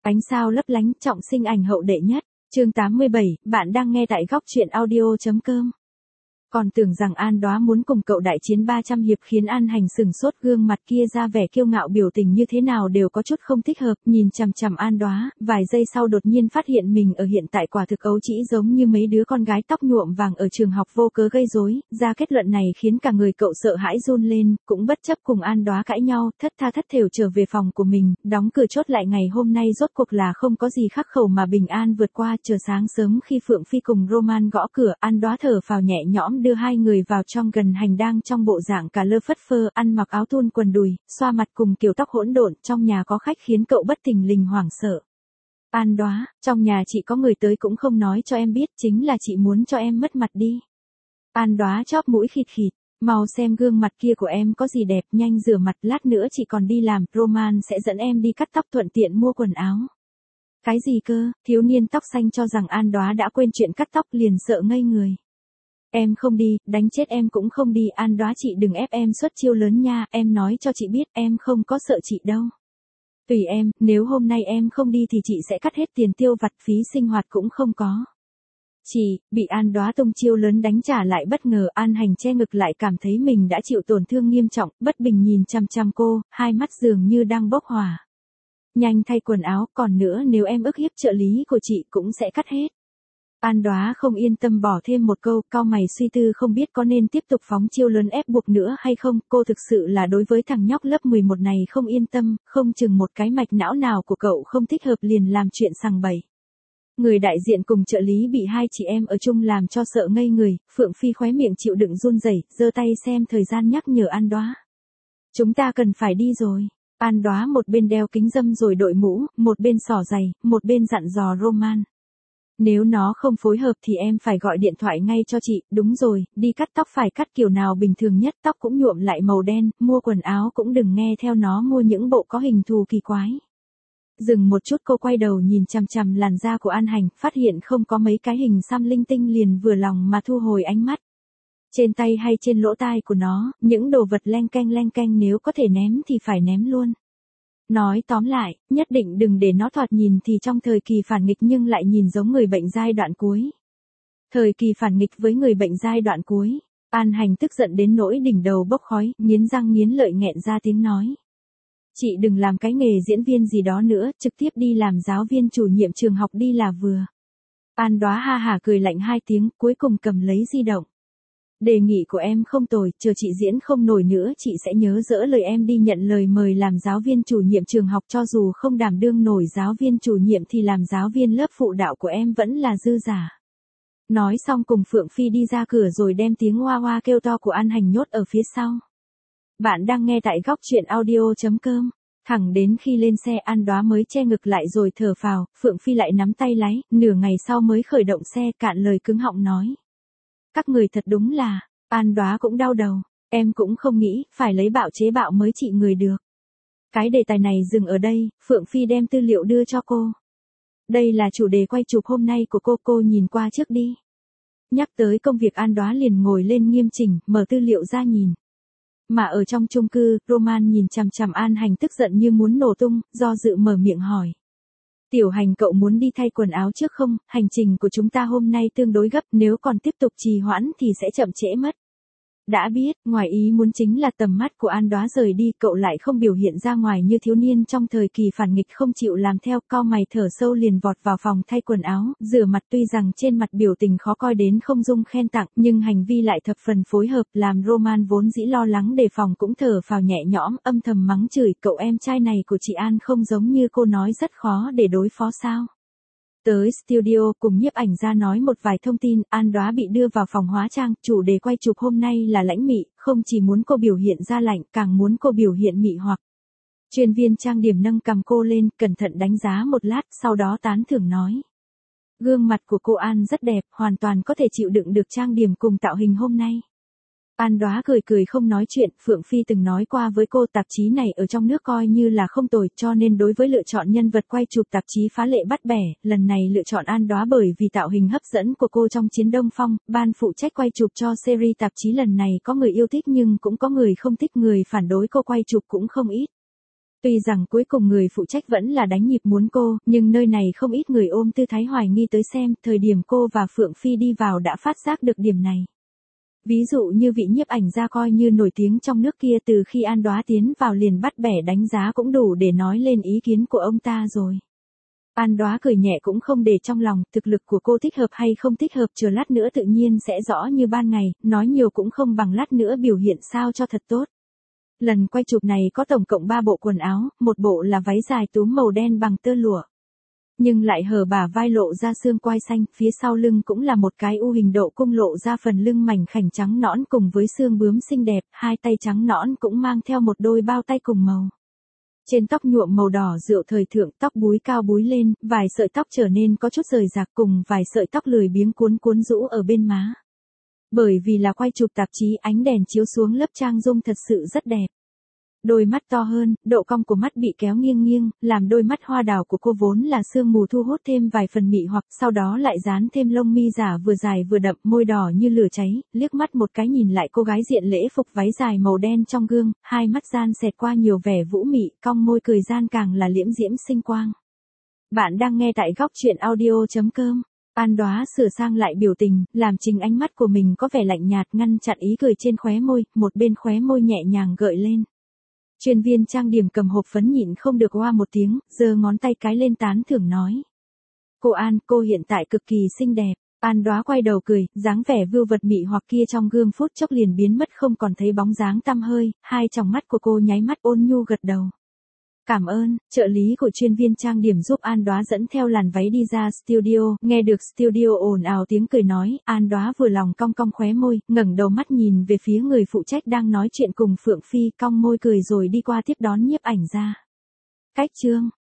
Ánh sao lấp lánh, trọng sinh ảnh hậu đệ nhất. Chương 87, bạn đang nghe tại góc truyện audio.com. Còn tưởng rằng An Đóa muốn cùng cậu đại chiến 300 hiệp khiến An Hành sừng sốt, gương mặt kia ra vẻ kiêu ngạo, biểu tình như thế nào đều có chút không thích hợp, nhìn chằm chằm An Đóa, vài giây sau đột nhiên phát hiện mình ở hiện tại quả thực ấu trĩ giống như mấy đứa con gái tóc nhuộm vàng ở trường học vô cớ gây rối. Ra kết luận này khiến cả người cậu sợ hãi run lên, cũng bất chấp cùng An Đóa cãi nhau, thất tha thất thểu trở về phòng của mình, đóng cửa chốt lại. Ngày hôm nay rốt cuộc là không có gì khắc khẩu mà bình an vượt qua. Chờ sáng sớm khi Phượng Phi cùng Roman gõ cửa, An Đóa thở phào nhẹ nhõm đưa hai người vào trong. Gần Hành đang trong bộ dạng cả lơ phất phơ, ăn mặc áo thun quần đùi, xoa mặt cùng kiểu tóc hỗn độn, trong nhà có khách khiến cậu bất thình lình hoảng sợ. An Đóa, trong nhà chị có người tới cũng không nói cho em biết, chính là chị muốn cho em mất mặt đi. An Đóa chóp mũi khịt khịt, mau xem gương mặt kia của em có gì đẹp, nhanh rửa mặt, lát nữa chị còn đi làm, Roman sẽ dẫn em đi cắt tóc thuận tiện mua quần áo. Cái gì cơ? Thiếu niên tóc xanh cho rằng An Đóa đã quên chuyện cắt tóc liền sợ ngây người. Em không đi, đánh chết em cũng không đi. An Đóa, chị đừng ép em xuất chiêu lớn nha, em nói cho chị biết em không có sợ chị đâu. Tùy em, nếu hôm nay em không đi thì chị sẽ cắt hết tiền tiêu vặt, phí sinh hoạt cũng không có. Chị, bị An Đóa tung chiêu lớn đánh trả lại bất ngờ, An Hành che ngực lại cảm thấy mình đã chịu tổn thương nghiêm trọng, bất bình nhìn chằm chằm cô, hai mắt dường như đang bốc hỏa. Nhanh thay quần áo, còn nữa nếu em ức hiếp trợ lý của chị cũng sẽ cắt hết. An Đóa không yên tâm bỏ thêm một câu, cau mày suy tư không biết có nên tiếp tục phóng chiêu lớn ép buộc nữa hay không. Cô thực sự là đối với thằng nhóc lớp 11 này không yên tâm, không chừng một cái mạch não nào của cậu không thích hợp liền làm chuyện sằng bậy. Người đại diện cùng trợ lý bị hai chị em ở chung làm cho sợ ngây người, Phượng Phi khóe miệng chịu đựng run rẩy, giơ tay xem thời gian nhắc nhở An Đóa. Chúng ta cần phải đi rồi. An Đóa một bên đeo kính râm rồi đội mũ, một bên xỏ giày, một bên dặn dò Roman. Nếu nó không phối hợp thì em phải gọi điện thoại ngay cho chị, đúng rồi, đi cắt tóc phải cắt kiểu nào bình thường nhất, tóc cũng nhuộm lại màu đen, mua quần áo cũng đừng nghe theo nó mua những bộ có hình thù kỳ quái. Dừng một chút, cô quay đầu nhìn chằm chằm làn da của An Hành, phát hiện không có mấy cái hình xăm linh tinh liền vừa lòng mà thu hồi ánh mắt. Trên tay hay trên lỗ tai của nó, những đồ vật leng keng nếu có thể ném thì phải ném luôn. Nói tóm lại, nhất định đừng để nó thoạt nhìn thì trong thời kỳ phản nghịch nhưng lại nhìn giống người bệnh giai đoạn cuối. Thời kỳ phản nghịch với người bệnh giai đoạn cuối, An Hành tức giận đến nỗi đỉnh đầu bốc khói, nghiến răng nghiến lợi nghẹn ra tiếng nói. Chị đừng làm cái nghề diễn viên gì đó nữa, trực tiếp đi làm giáo viên chủ nhiệm trường học đi là vừa. An Đóa ha hả cười lạnh hai tiếng, cuối cùng cầm lấy di động. Đề nghị của em không tồi, chờ chị diễn không nổi nữa chị sẽ nhớ dỡ lời em đi nhận lời mời làm giáo viên chủ nhiệm trường học, cho dù không đảm đương nổi giáo viên chủ nhiệm thì làm giáo viên lớp phụ đạo của em vẫn là dư giả. Nói xong cùng Phượng Phi đi ra cửa rồi đem tiếng hoa hoa kêu to của An Hành nhốt ở phía sau. Bạn đang nghe tại góc truyện audio.com. Thẳng đến khi lên xe An Đóa mới che ngực lại rồi thở phào, Phượng Phi lại nắm tay lái, nửa ngày sau mới khởi động xe, cạn lời cứng họng nói. Các người thật đúng là, An Đóa cũng đau đầu, em cũng không nghĩ, phải lấy bạo chế bạo mới trị người được. Cái đề tài này dừng ở đây, Phượng Phi đem tư liệu đưa cho cô. Đây là chủ đề quay chụp hôm nay của cô nhìn qua trước đi. Nhắc tới công việc An Đóa liền ngồi lên nghiêm chỉnh, mở tư liệu ra nhìn. Mà ở trong chung cư, Roman nhìn chằm chằm An Hành tức giận như muốn nổ tung, do dự mở miệng hỏi. Tiểu Hành, cậu muốn đi thay quần áo trước không? Hành trình của chúng ta hôm nay tương đối gấp, nếu còn tiếp tục trì hoãn thì sẽ chậm trễ mất. Đã biết, ngoài ý muốn chính là tầm mắt của An Đóa rời đi, cậu lại không biểu hiện ra ngoài như thiếu niên trong thời kỳ phản nghịch không chịu làm theo, cau mày thở sâu liền vọt vào phòng thay quần áo, rửa mặt. Tuy rằng trên mặt biểu tình khó coi đến không dung khen tặng, nhưng hành vi lại thập phần phối hợp, làm Roman vốn dĩ lo lắng đề phòng cũng thở phào nhẹ nhõm, âm thầm mắng chửi, cậu em trai này của chị An không giống như cô nói rất khó để đối phó sao. Tới studio cùng nhiếp ảnh ra nói một vài thông tin, An Đóa bị đưa vào phòng hóa trang, chủ đề quay chụp hôm nay là lãnh mị, không chỉ muốn cô biểu hiện ra lạnh, càng muốn cô biểu hiện mị hoặc. Chuyên viên trang điểm nâng cầm cô lên, cẩn thận đánh giá một lát, sau đó tán thưởng nói. Gương mặt của cô An rất đẹp, hoàn toàn có thể chịu đựng được trang điểm cùng tạo hình hôm nay. An Đóa cười không nói chuyện, Phượng Phi từng nói qua với cô tạp chí này ở trong nước coi như là không tồi, cho nên đối với lựa chọn nhân vật quay chụp tạp chí phá lệ bắt bẻ, lần này lựa chọn An Đóa bởi vì tạo hình hấp dẫn của cô trong Chiến Đông Phong. Ban phụ trách quay chụp cho series tạp chí lần này có người yêu thích nhưng cũng có người không thích, người phản đối cô quay chụp cũng không ít. Tuy rằng cuối cùng người phụ trách vẫn là đánh nhịp muốn cô, nhưng nơi này không ít người ôm tư thái hoài nghi tới xem, thời điểm cô và Phượng Phi đi vào đã phát giác được điểm này. Ví dụ như vị nhiếp ảnh gia coi như nổi tiếng trong nước kia, từ khi An Đóa tiến vào liền bắt bẻ đánh giá cũng đủ để nói lên ý kiến của ông ta rồi. An Đóa cười nhẹ cũng không để trong lòng, thực lực của cô thích hợp hay không thích hợp chờ lát nữa tự nhiên sẽ rõ như ban ngày, nói nhiều cũng không bằng lát nữa biểu hiện sao cho thật tốt. Lần quay chụp này có tổng cộng 3 bộ quần áo, một bộ là váy dài túm màu đen bằng tơ lụa. Nhưng lại hở bả vai lộ ra xương quai xanh, phía sau lưng cũng là một cái u hình độ cung lộ ra phần lưng mảnh khảnh trắng nõn cùng với xương bướm xinh đẹp, hai tay trắng nõn cũng mang theo một đôi bao tay cùng màu. Trên tóc nhuộm màu đỏ rượu thời thượng, tóc búi cao búi lên, vài sợi tóc trở nên có chút rời rạc cùng vài sợi tóc lười biếng cuốn cuốn rũ ở bên má. Bởi vì là quay chụp tạp chí, ánh đèn chiếu xuống lớp trang dung thật sự rất đẹp. Đôi mắt to hơn, độ cong của mắt bị kéo nghiêng nghiêng, làm đôi mắt hoa đào của cô vốn là sương mù thu hút thêm vài phần mị hoặc, sau đó lại dán thêm lông mi giả vừa dài vừa đậm, môi đỏ như lửa cháy, liếc mắt một cái nhìn lại cô gái diện lễ phục váy dài màu đen trong gương, hai mắt gian xẹt qua nhiều vẻ vũ mị, cong môi cười gian càng là liễm diễm sinh quang. Bạn đang nghe tại góc truyện audio.com. An Đóa sửa sang lại biểu tình, làm chính ánh mắt của mình có vẻ lạnh nhạt ngăn chặn ý cười trên khóe môi, một bên khóe môi nhẹ nhàng gợi lên. Chuyên viên trang điểm cầm hộp phấn nhịn không được oa một tiếng, giơ ngón tay cái lên tán thưởng nói. Cô An, cô hiện tại cực kỳ xinh đẹp. An Đóa quay đầu cười, dáng vẻ vưu vật mị hoặc kia trong gương phút chốc liền biến mất không còn thấy bóng dáng tăm hơi, hai tròng mắt của cô nháy mắt ôn nhu gật đầu. Cảm ơn, trợ lý của chuyên viên trang điểm giúp An Đóa dẫn theo làn váy đi ra studio, nghe được studio ồn ào tiếng cười nói, An Đóa vừa lòng cong cong khóe môi, ngẩng đầu mắt nhìn về phía người phụ trách đang nói chuyện cùng Phượng Phi, cong môi cười rồi đi qua tiếp đón nhiếp ảnh gia. Cách chương